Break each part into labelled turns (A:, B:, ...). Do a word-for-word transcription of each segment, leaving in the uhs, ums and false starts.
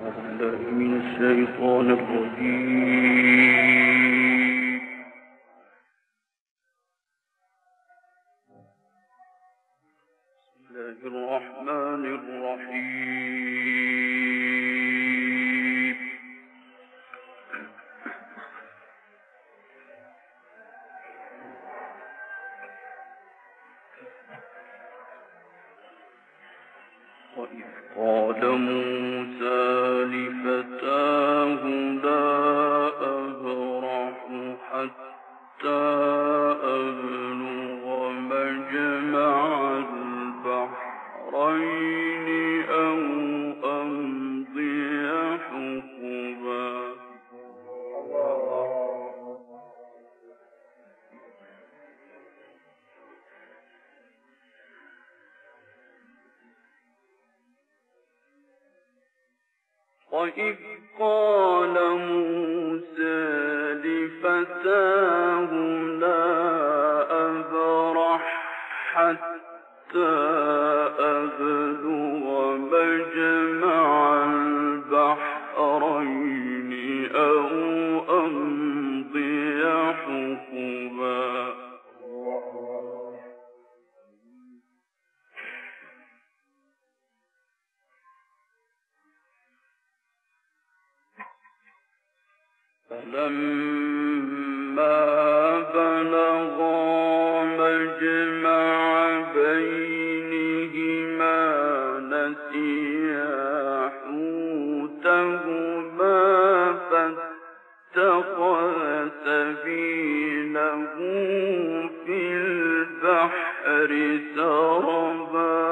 A: من الشيطان الرجيم. بسم الله الرحمن الرحيم. وإذ قال موسى لفتاه لا أبرح حتى أبلغ مجمع البحرين أو أمضي حقبا. وإذ قال موسى لفتاه لا أبرح حتى أبلغ مجمع البحرين أو أمضي حقبا. فلما بلغا مجمع بينهما نسيا حوتهما فاتخذ سبيله في البحر سربا.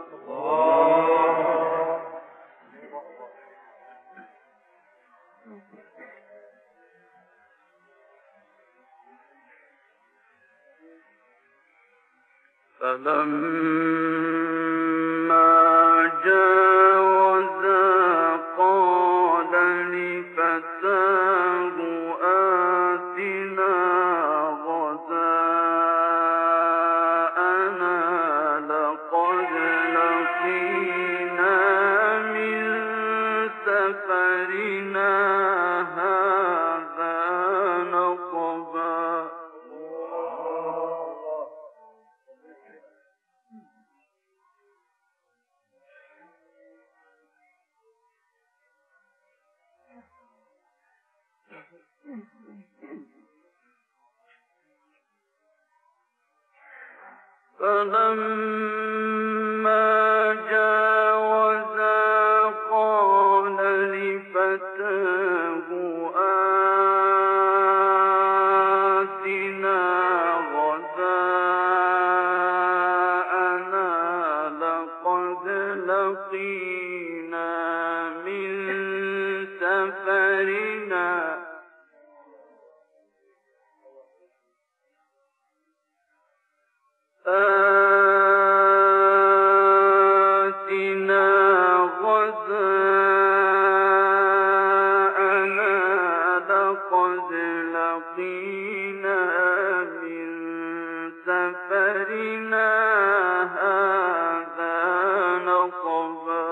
A: فلما جاوزا قال لفتاه آتنا غداءنا لقد لقينا من سفرنا هذا نصبا. فلما جاوزا قال لفتاه آتنا غداءنا لقد لقينا من سفرنا آتنا غداءنا لقد لقينا من سفرنا هذا نصبا.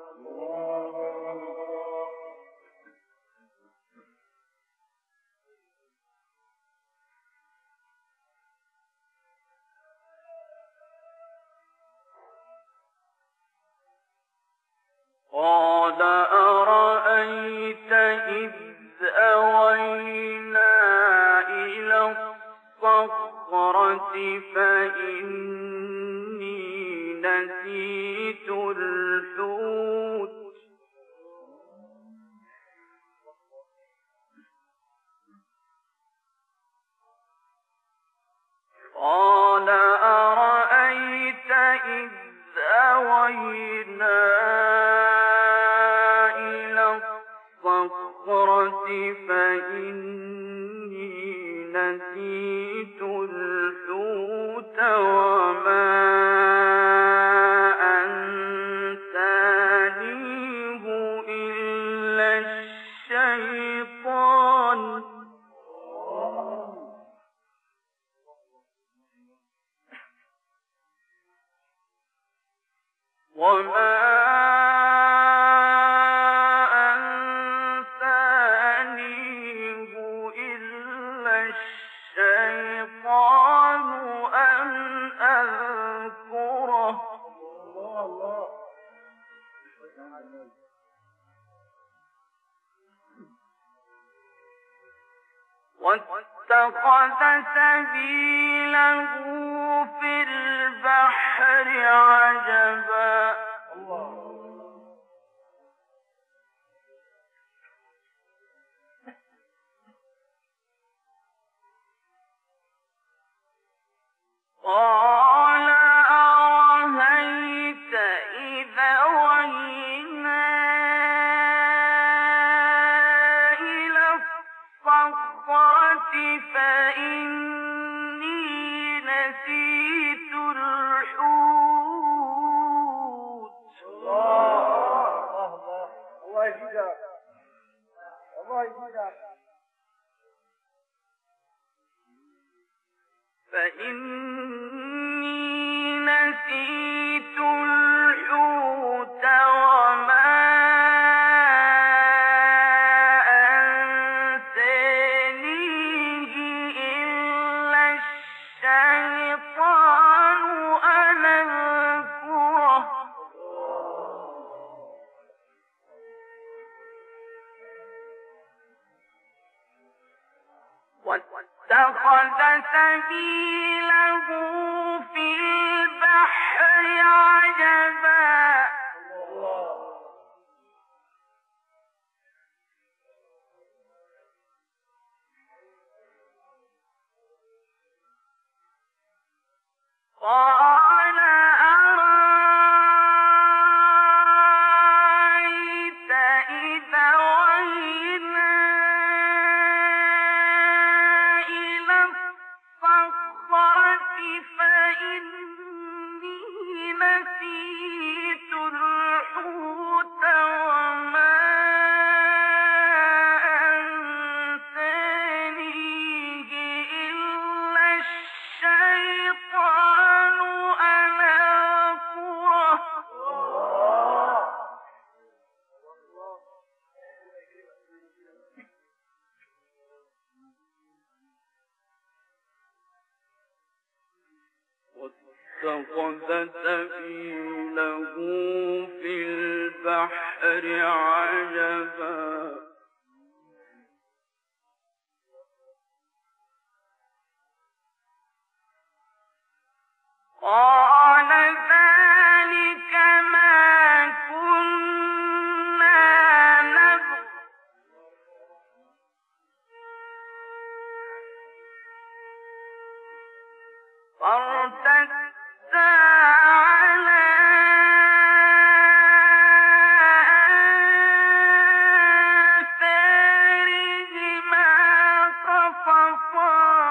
A: قال أرأيت إذ أوينا إلى الصخرة فإني نسيت الحوت قال أرأيت إذ أوينا فإني نسيت الحوت وما أنسانيه إلا الشيطان وما واتخذ سبيله في البحر عجبا قال أرهيت إذا وينا إلى الصخرة فإني نسيت الحوت. الله الله الله يهديك الله يهديك. فإني نسيت الحوت وما أنسانيه إلا الشيطان أن أذكره. واتخذ سبيله في البحر عجبا قال أرأيت إذا وينا إلى الصخرة فإني نسيت الحوت وما أنسانيه إلا الشيطان أن أذكره. واتخذ سبيله في البحر عجبا قال ذلك ما كنا نبغي فارتدا على آثارهما قصصا.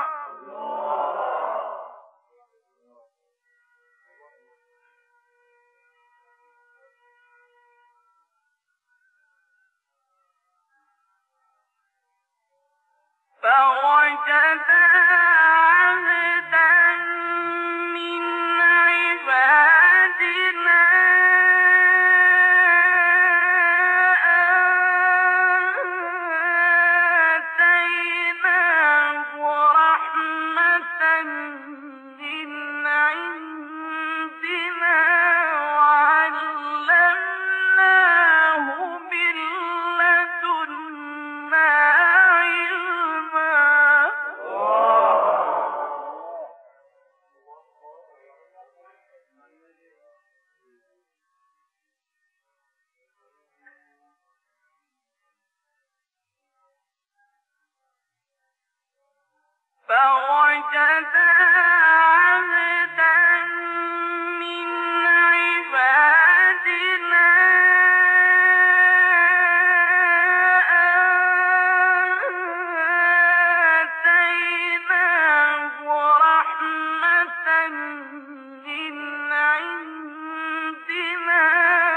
A: فوجدا عبدا من عبادنا آتيناه رحمة من عندنا وعلمناه من لدنا علما. فوجدا عبدا من عبادنا آتيناه رحمة من عندنا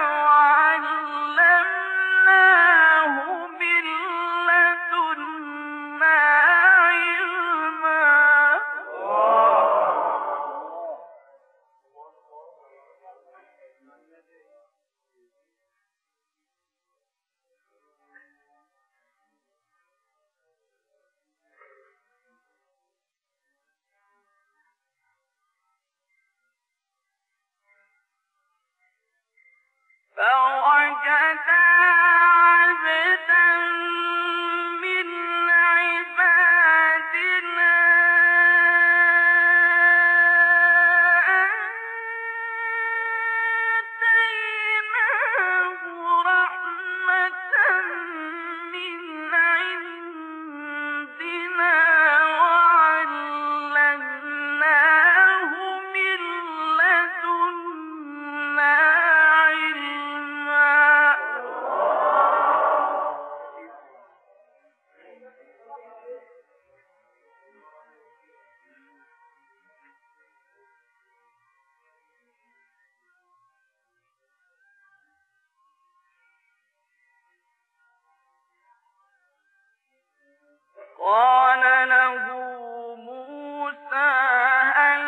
A: وعلمناه من لدنا علما. وجدا عبدا من عبادنا آتيناه رحمة من عندنا وعلمناه من لدنا علما. قال له موسى هل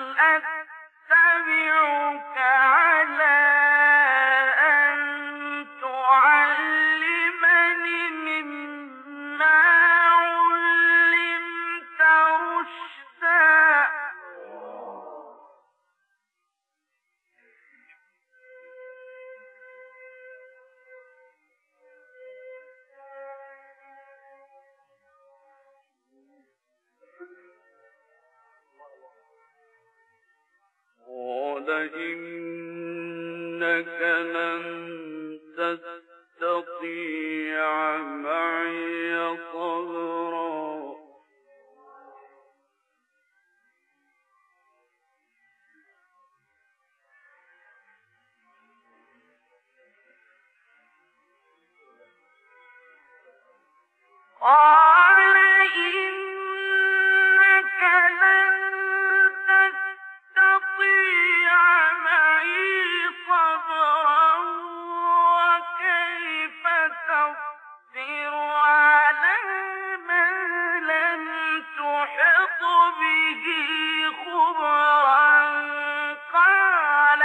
A: أتبعك على أن تعلمني مما علمت رشدا قال إنك لن تستطيع معي صبرا قال إنك لن تستطيع معي صبرا وكيف تصبر على ما لم تحط به خبرا قال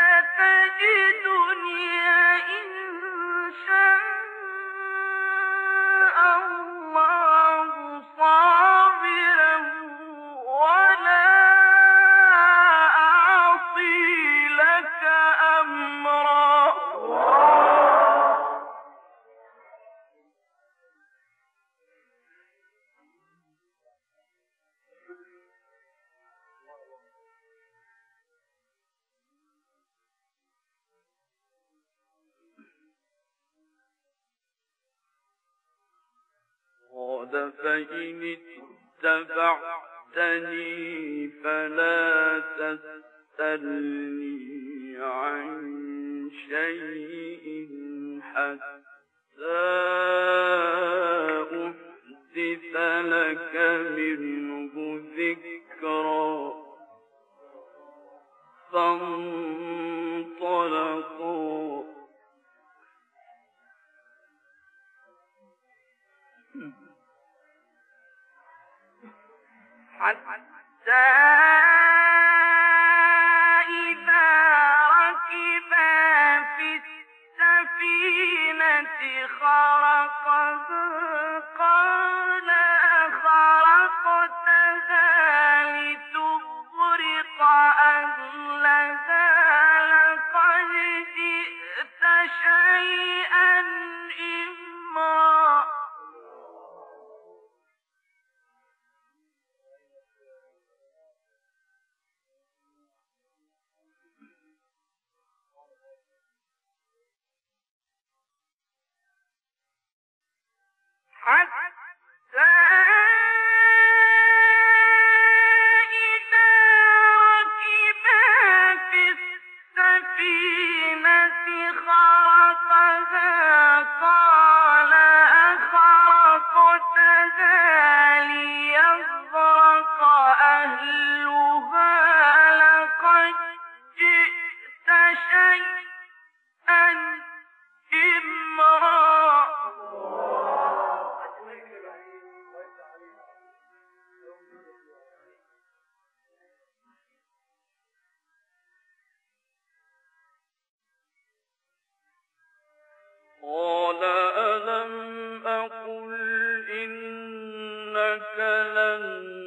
A: ستجدني إن شاء الله صابرا ولا أعصي لك أمرا. قال فإن اتبعتني فلا تسألني عن شيء حتى أحدث لك منه ذكرا فانطلقوا حتى إذا ركبا في السفينة خرقها قال أخرقتها لتغرق أهلها لقد جئت شيئا إمرا. حتى إذا ركبا في السفينة خرقها قال أخرقتها ليغرق أهلها لقد جئت شيئا إمرا. قال ألم أقل إنك لن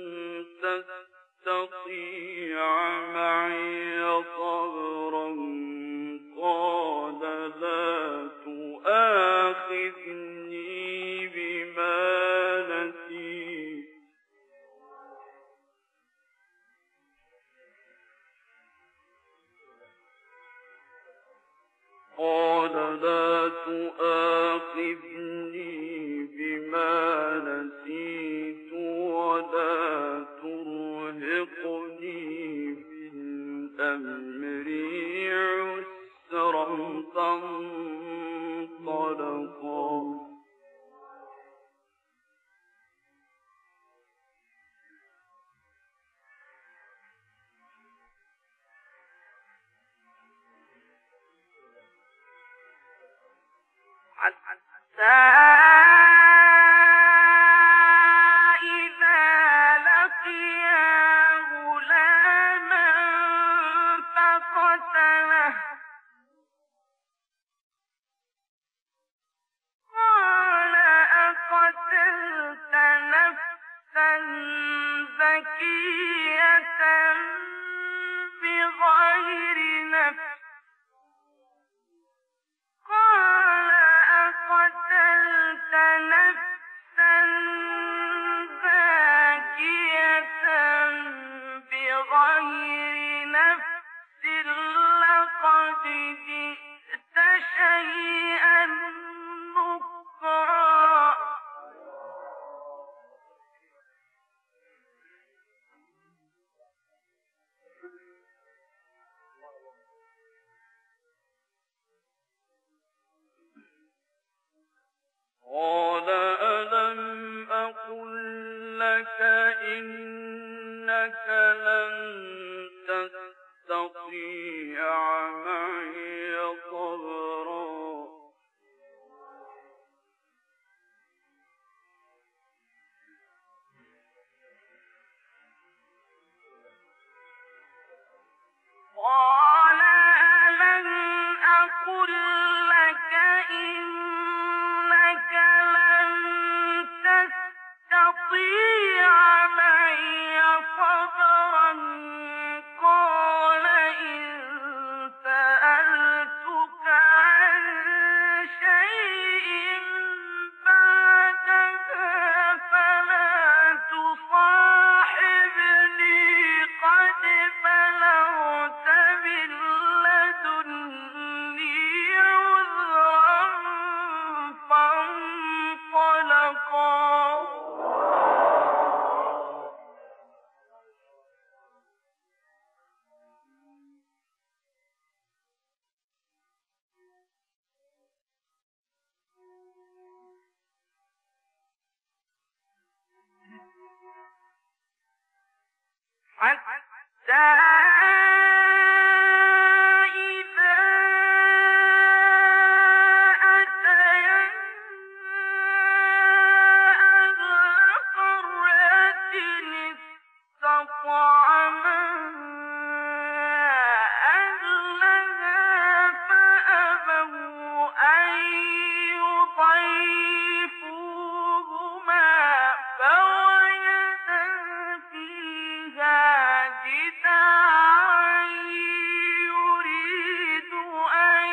A: تستطيع معي صبرا قال لا قال لا تؤاخذني بما نسيت ولا ترهقني من أمري عسرا فانطلقا حتى إذا لقيا غلاما فقتله قال أقتلت نفسا زكية بغير نفس قال أقتلت نفسا زاكية بغير نفس لقد جئت شيئا نكرا قال ألم أقل لك إنك لن تستطيع معي صبرا قال ألم أقل لك إنك لن تستطيع معي صبرا قال إن سألتك عن شيء بعدها فلا تصاحبني قد بلغت من لدني عذرا فانطلقا حتى إذا أتيا أهل قرية استطعما أهلها فأبوا أن يضيفوهما فوجدا فيها جدارا يريد أن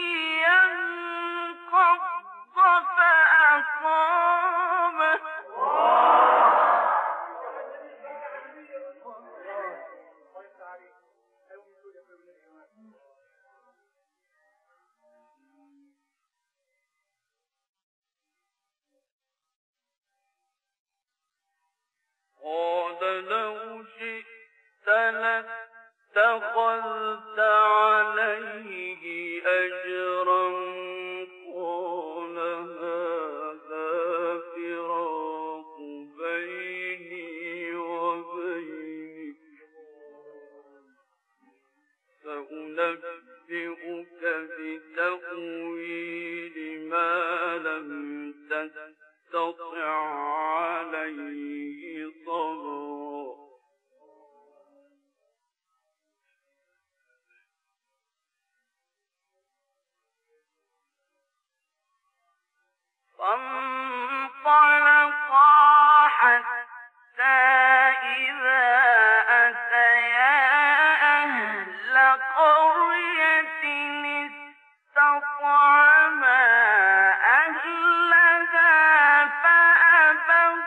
A: ينقض فأقامه قال لو شئت لاتخذت عليه أجرا قال هذا فراق بيني وبينك سأنبئك بتأويل ما لم تستطع عليه صبرا فانطلقا حتى إذا أتيا أهل قرية استطعما أهلها فأبوا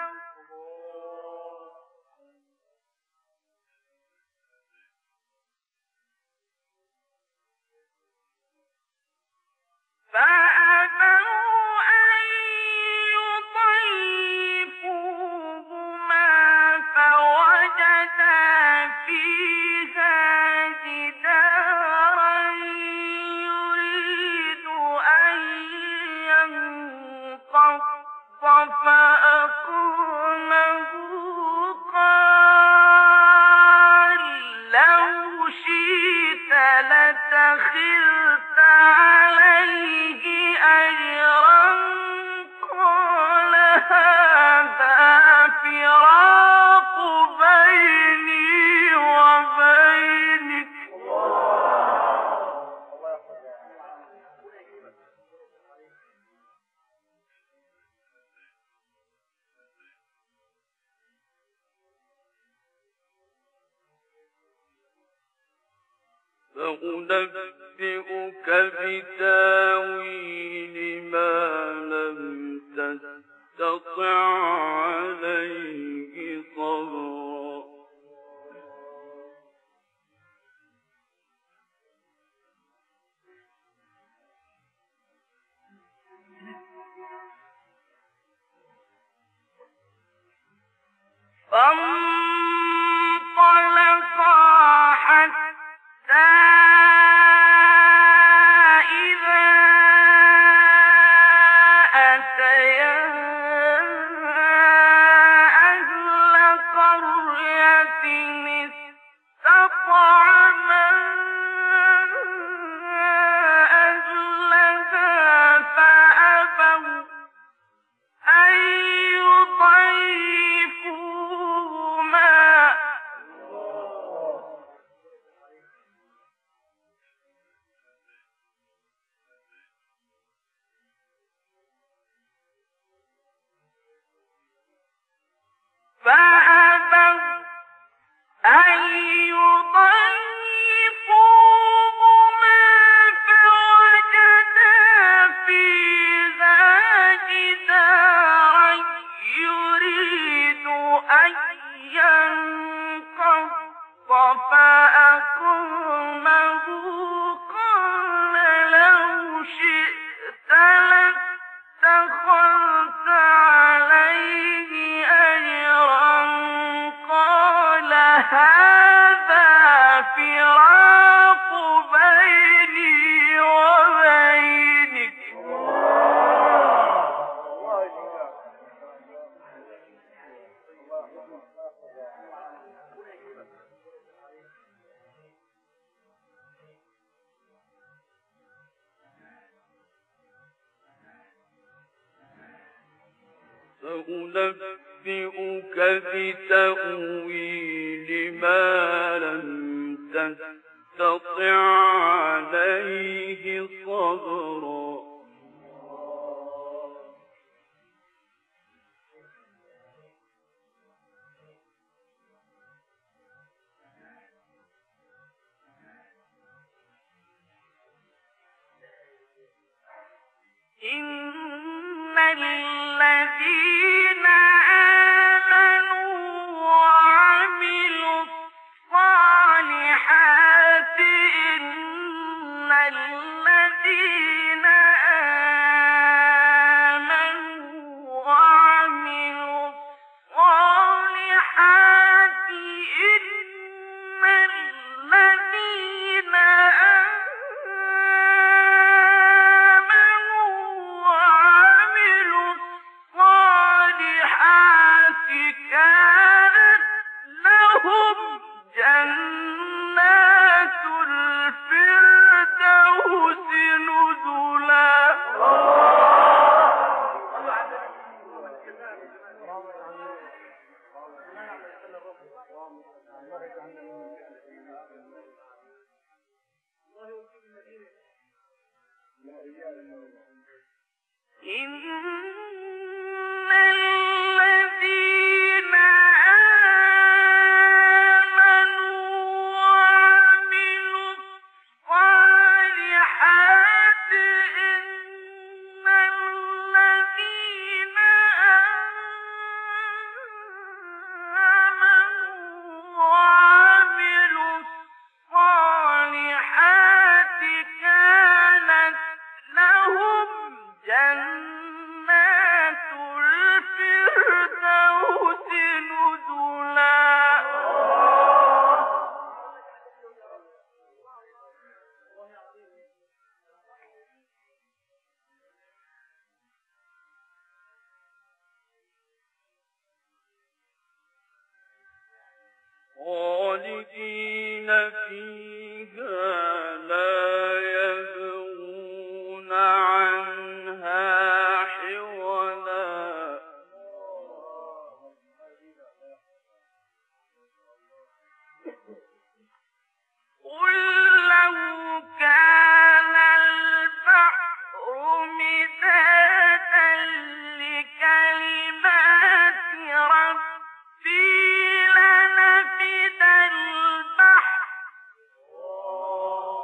A: سأنبئك بتاويل ما لم تستطع عليه صبرا فانطلقا حتى إذا أتيا أهل قرية استطعما أهلها فأبوا أن يضيفوهما فأبوا أن يضيفوهما فوجدا فيها جدارا يريد أن ينقض فأقامه قال لو شئت لاتخذت عليه أجرا قال هذا فراق بيني وبينك سأنبئك بتأويل ما لم تستطع عليه صبرا إن الذين آمنوا وعملوا الصالحات إن الذين آمنوا وعملوا الصالحات إن الذين كانت لهم جنات الفردوس نزلا إن الذين آمنوا وعملوا الصالحات إن الذين آمنوا وعملوا الصالحات كانت لهم جنات الفردوس نزلا خالدين فيها لا يبغون عنها حولا قل لو كان البحر مدادا لكلمات ربي لنفد البحر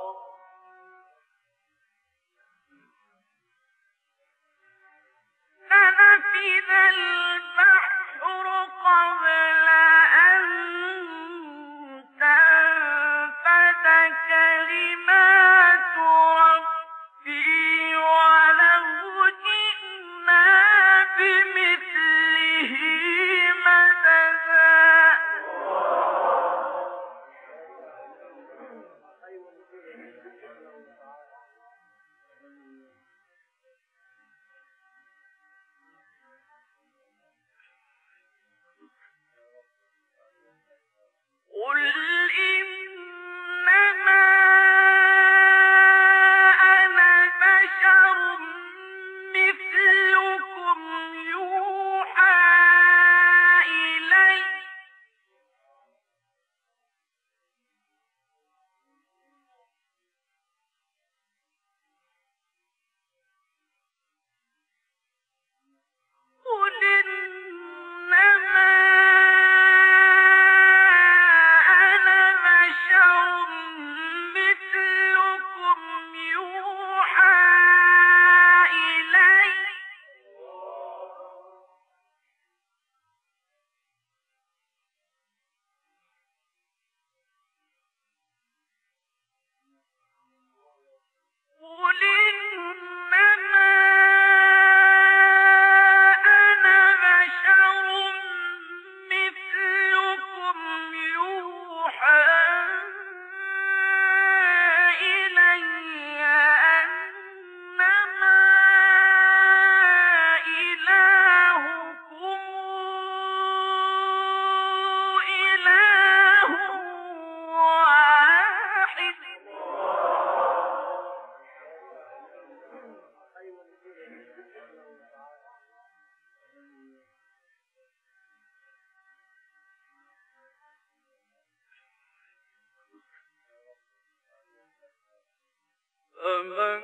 A: فمن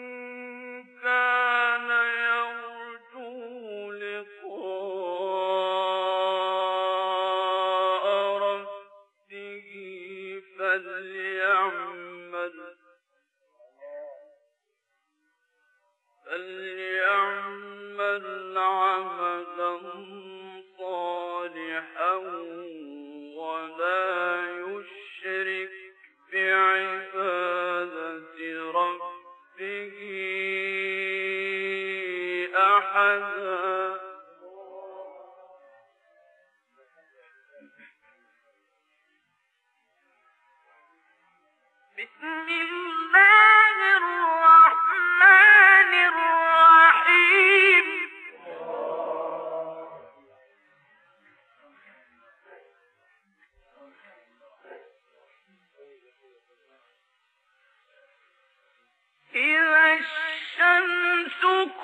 A: كان يرجو لقاء ربه فليعمل فليعمل عملا صالحا ولا يشرك بعبادة ربه أحدا. بسم الله الرحمن الرحيم. إذا الشمس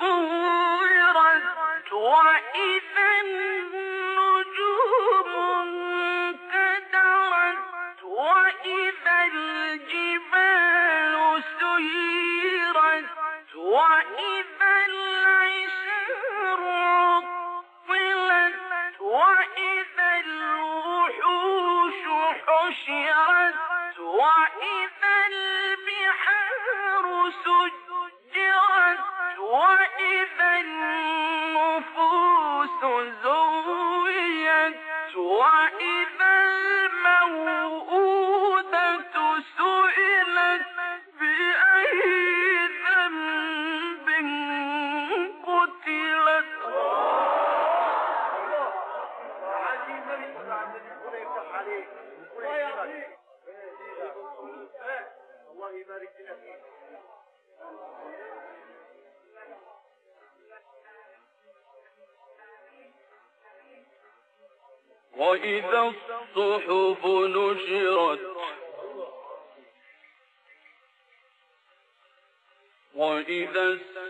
A: كورت وإذا النجوم انكدرت وإذا الجبال سيرت وإذا العشار عطلت وإذا الوحوش حشرت وإذا البحار سجرت وإذا النفوس زويت وإذا الموءودة سئلت بأي ذنب قتلت. الله يبارك لك. وإذا الصحف نشرت وإذا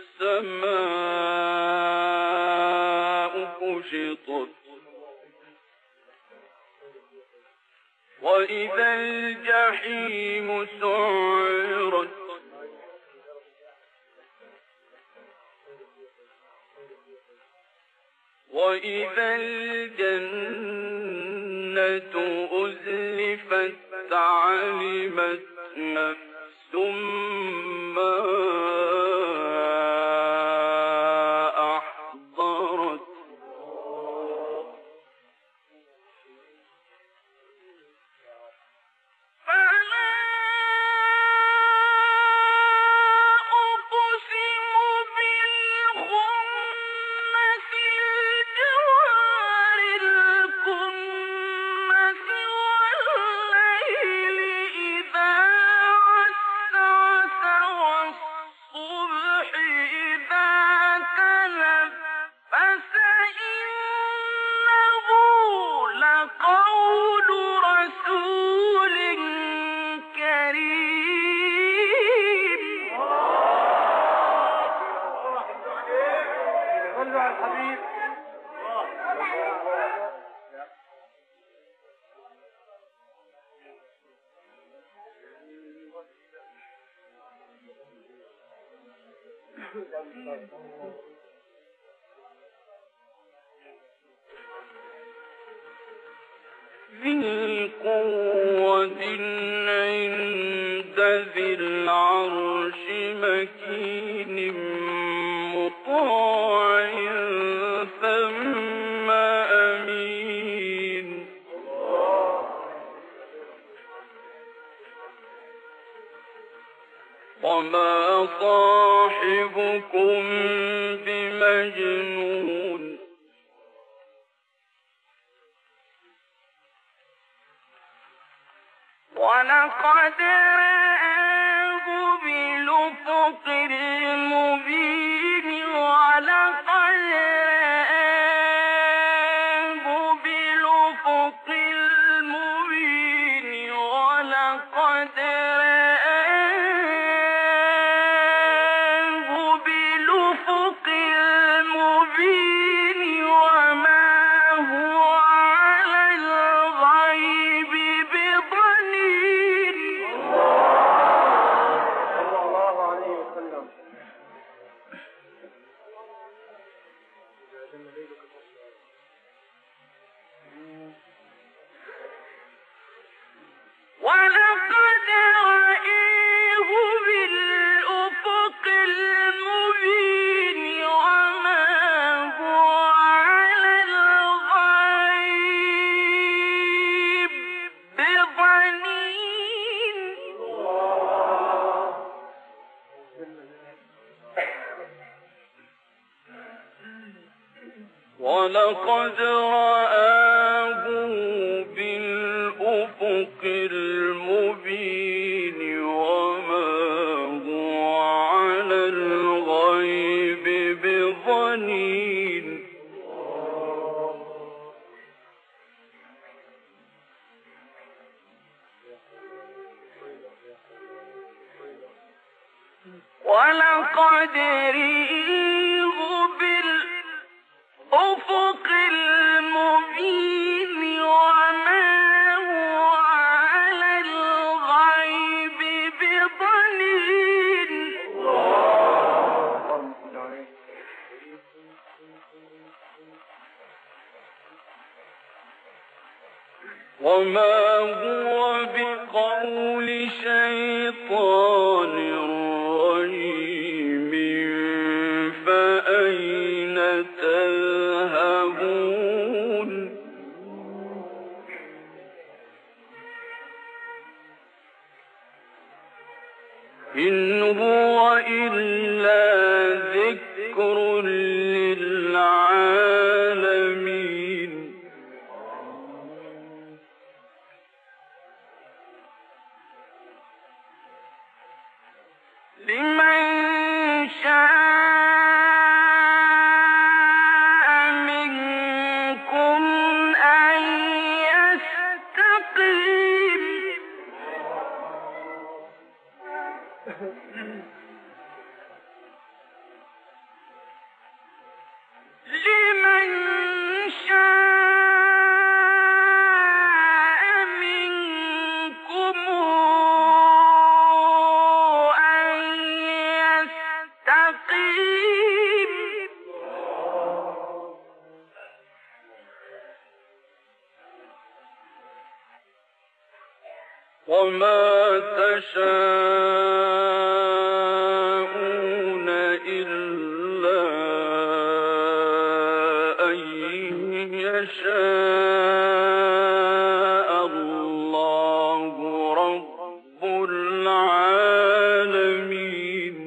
A: السماء كشطت وإذا الجحيم سعرت وإذا الجنة أزلفت علمت نفس ما أحضرت. ذي قوة عند ذي العرش مكين مطاع ثم أمين. وما صاحبكم بمجنون ولقد رآه بالأفق المبين ولقد رآه بالأفق المبين ولقد رآه بالأفق المبين وما هو على الغيب بضنين. ولقد رأيه بالأفق المبين وما هو على الغيب بضنين ولقد رآه بالأفق المبين وما هو على الغيب بضنين ولقد رآه بالأفق المبين وما هو على الغيب بضنين وما هو بقول شيطان رجيم فأين تذهبون إن هو إلا ذكر للعالمين لمن شاء منكم أن يستقيم لمن شاء منكم أن يستقيم وما تشاءون إلا أن يشاء الله رب العالمين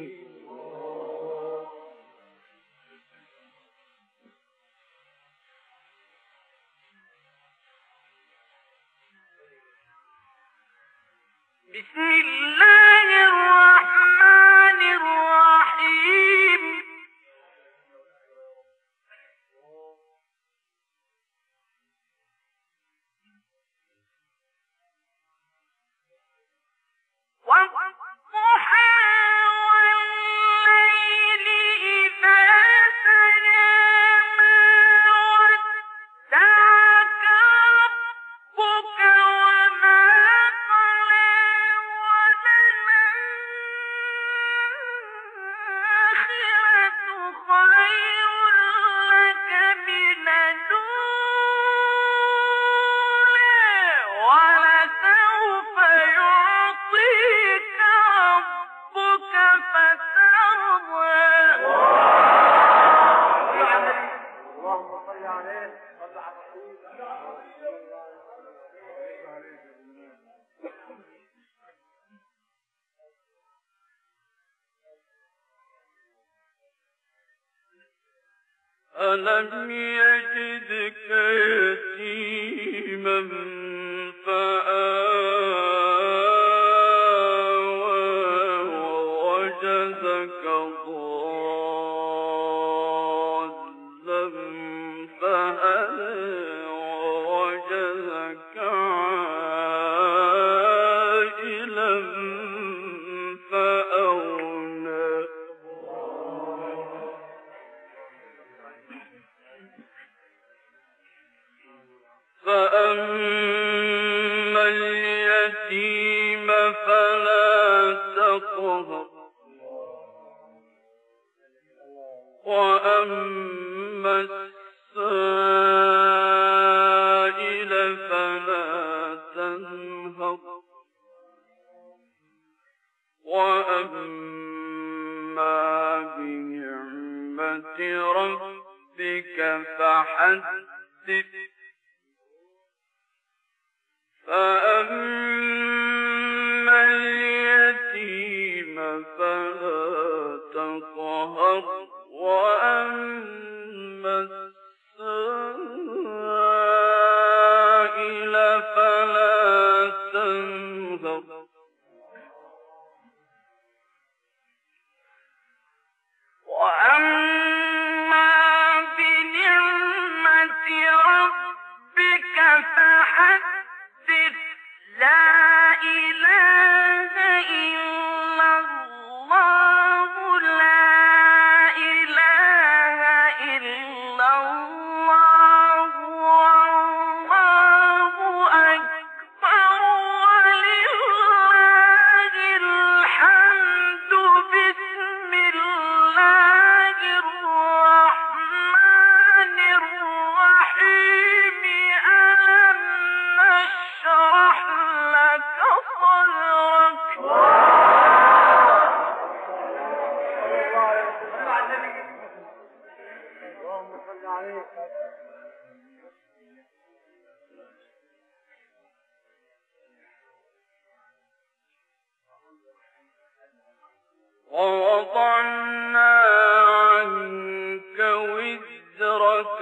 A: بسم الله الرحمن الرحيم والضحى والليل إذا سجى ما ودعك ربك وما قلى وللآخرة خير لك من الأولى ولسوف يعطيك ربك فترضى
B: اللهم صل عليه صل على الرسول
A: ألم يجدك يتيما فآوى ووجدك ضالا فهدى ووجدك عائلا فأغنى فأما اليتيم فلا تقهر وأما السائل فلا تنهر وأما بنعمة ربك فحدث فأما اليتيم فلا تقهر وأما السائل فلا تنهر وأما بنعمة ربك فحدث لا إله إلا الله لا إله إلا الله والله أكبر ولله الحمد بسم الله الرحمن الرحيم ألم نشرح لك صدرك
B: اللهم صل عليه.
A: ووضعنا عنك وزرك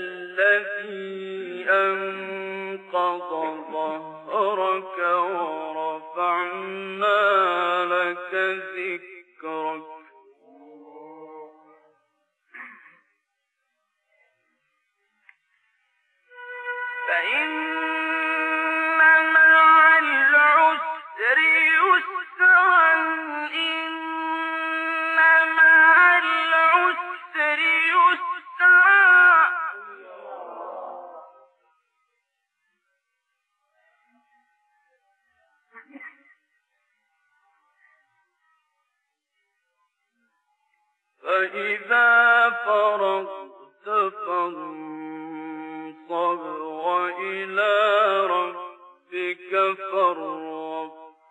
A: الذي أنقض ظهرك ورفعنا لك ذكرك فإن مع العسر يسرا إن مع العسر يسرا فإذا فرغت فانصب وإلى ربك فارغب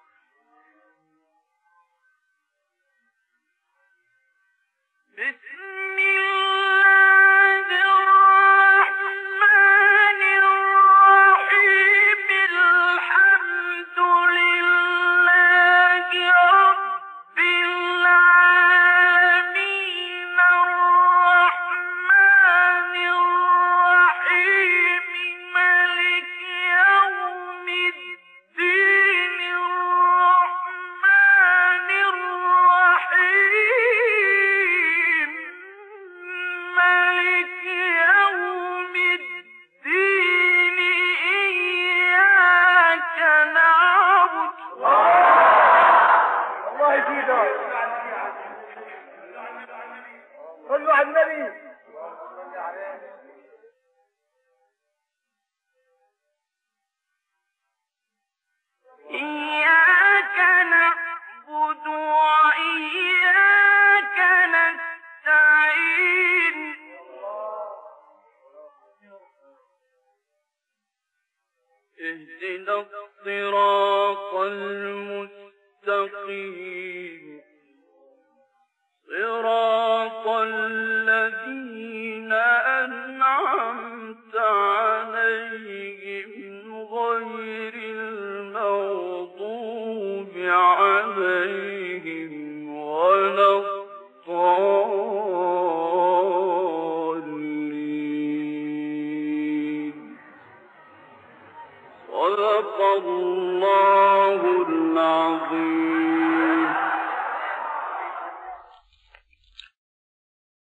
A: بسم الله الرحمن الرحيم الحمد لله رب العالمين الرحمن الرحيم مالك يوم الدين الرحمن الرحيم مالك يوم الدين إياك نعبد
B: الله يزيدك. صلوا على النبي.
A: إياك نعبد وإياك نستعين اهدنا الصراط المستقيم صراط الذين أنعمت عليهم غير المغضوب عليهم ولا الضالين صدق الله العظيم.